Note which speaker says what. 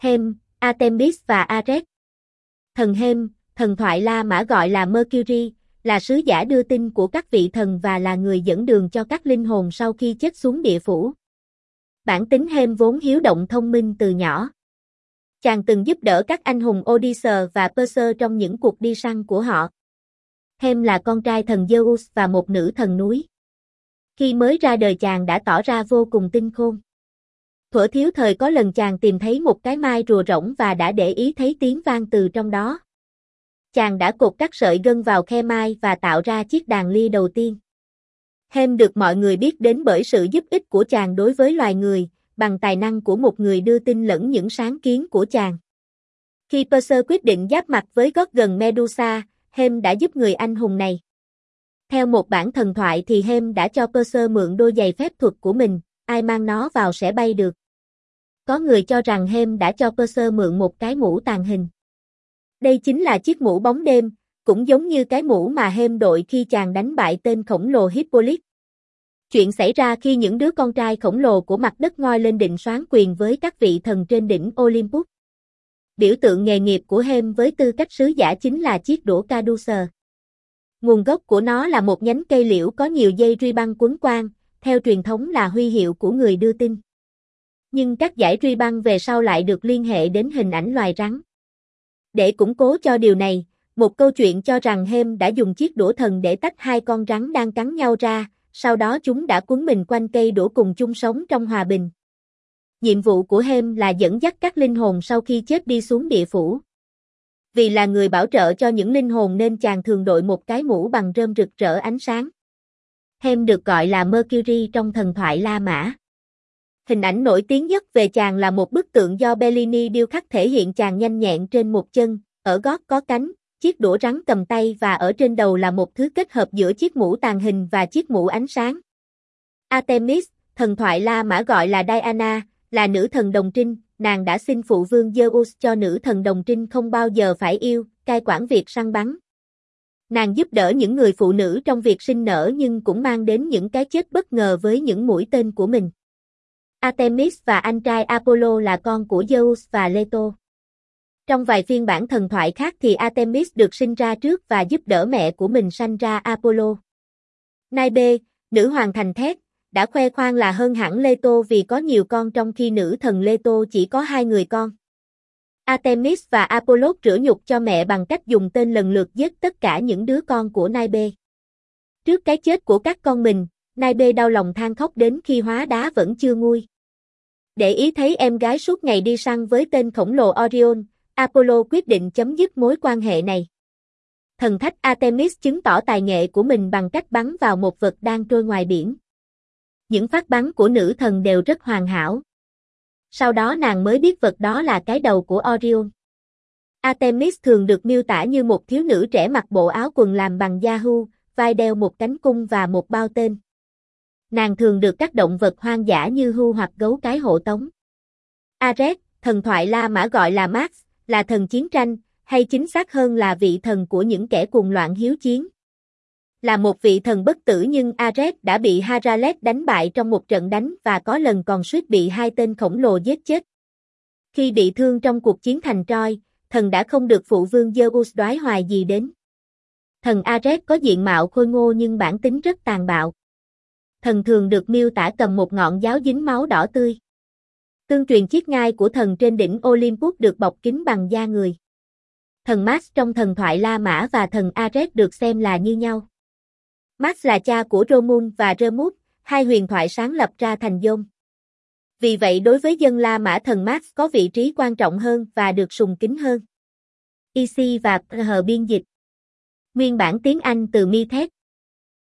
Speaker 1: Hem, Artemis và Ares. Thần Hem, thần thoại La Mã gọi là Mercury, là sứ giả đưa tin của các vị thần và là người dẫn đường cho các linh hồn sau khi chết xuống địa phủ. Bản tính Hem vốn hiếu động thông minh từ nhỏ. Chàng từng giúp đỡ các anh hùng Odysseus và Perseus trong những cuộc đi săn của họ. Hem là con trai thần Zeus và một nữ thần núi. Khi mới ra đời chàng đã tỏ ra vô cùng tinh khôn. Thuở thiếu thời có lần chàng tìm thấy một cái mai rùa rỗng và đã để ý thấy tiếng vang từ trong đó. Chàng đã cột các sợi gân vào khe mai và tạo ra chiếc đàn ly đầu tiên. Hem được mọi người biết đến bởi sự giúp ích của chàng đối với loài người, bằng tài năng của một người đưa tin lẫn những sáng kiến của chàng. Khi Perseus quyết định giáp mặt với gót gần Medusa, Hem đã giúp người anh hùng này. Theo một bản thần thoại thì Hem đã cho Perseus mượn đôi giày phép thuật của mình, ai mang nó vào sẽ bay được. Có người cho rằng Hem đã cho Perseus mượn một cái mũ tàng hình. Đây chính là chiếc mũ bóng đêm, cũng giống như cái mũ mà Hem đội khi chàng đánh bại tên khổng lồ Hippolyte. Chuyện xảy ra khi những đứa con trai khổng lồ của mặt đất ngoi lên định soán quyền với các vị thần trên đỉnh Olympus. Biểu tượng nghề nghiệp của Hem với tư cách sứ giả chính là chiếc đũa Caduceus. Nguồn gốc của nó là một nhánh cây liễu có nhiều dây ruy băng quấn quanh, theo truyền thống là huy hiệu của người đưa tin. Nhưng các dải ruy băng về sau lại được liên hệ đến hình ảnh loài rắn. Để củng cố cho điều này, một câu chuyện cho rằng Hem đã dùng chiếc đũa thần để tách hai con rắn đang cắn nhau ra, sau đó chúng đã quấn mình quanh cây đũa cùng chung sống trong hòa bình. Nhiệm vụ của Hem là dẫn dắt các linh hồn sau khi chết đi xuống địa phủ. Vì là người bảo trợ cho những linh hồn nên chàng thường đội một cái mũ bằng rơm rực rỡ ánh sáng. Hem được gọi là Mercury trong thần thoại La Mã. Hình ảnh nổi tiếng nhất về chàng là một bức tượng do Bellini điêu khắc thể hiện chàng nhanh nhẹn trên một chân, ở gót có cánh, chiếc đũa rắn cầm tay và ở trên đầu là một thứ kết hợp giữa chiếc mũ tàng hình và chiếc mũ ánh sáng. Artemis, thần thoại La Mã gọi là Diana, là nữ thần đồng trinh, nàng đã xin phụ vương Zeus cho nữ thần đồng trinh không bao giờ phải yêu, cai quản việc săn bắn. Nàng giúp đỡ những người phụ nữ trong việc sinh nở nhưng cũng mang đến những cái chết bất ngờ với những mũi tên của mình. Artemis và anh trai Apollo là con của Zeus và Leto. Trong vài phiên bản thần thoại khác thì Artemis được sinh ra trước và giúp đỡ mẹ của mình sanh ra Apollo. Naibe, nữ hoàng thành thét, đã khoe khoang là hơn hẳn Leto vì có nhiều con trong khi nữ thần Leto chỉ có 2 người con. Artemis và Apollo rửa nhục cho mẹ bằng cách dùng tên lần lượt giết tất cả những đứa con của Naibe. Trước cái chết của các con mình, Naibe đau lòng than khóc đến khi hóa đá vẫn chưa nguôi. Để ý thấy em gái suốt ngày đi săn với tên khổng lồ Orion, Apollo quyết định chấm dứt mối quan hệ này. Thần thách Artemis chứng tỏ tài nghệ của mình bằng cách bắn vào một vật đang trôi ngoài biển. Những phát bắn của nữ thần đều rất hoàn hảo. Sau đó nàng mới biết vật đó là cái đầu của Orion. Artemis thường được miêu tả như một thiếu nữ trẻ mặc bộ áo quần làm bằng da hưu, vai đeo một cánh cung và một bao tên. Nàng thường được các động vật hoang dã như hươu hoặc gấu cái hộ tống. Ares, thần thoại La Mã gọi là Mars, là thần chiến tranh, hay chính xác hơn là vị thần của những kẻ cuồng loạn hiếu chiến. Là một vị thần bất tử nhưng Ares đã bị Heracles đánh bại trong một trận đánh và có lần còn suýt bị 2 tên khổng lồ giết chết. Khi bị thương trong cuộc chiến thành Troy, thần đã không được phụ vương Zeus đoái hoài gì đến. Thần Ares có diện mạo khôi ngô nhưng bản tính rất tàn bạo. Thần thường được miêu tả cầm một ngọn giáo dính máu đỏ tươi. Tương truyền chiếc ngai của thần trên đỉnh Olympus được bọc kín bằng da người. Thần Mars trong thần thoại La Mã và thần Ares được xem là như nhau. Mars là cha của Romul và Remus, 2 huyền thoại sáng lập ra thành Dôn. Vì vậy đối với dân La Mã thần Mars có vị trí quan trọng hơn và được sùng kính hơn. EC và PH biên dịch. Nguyên bản tiếng Anh từ Mithet.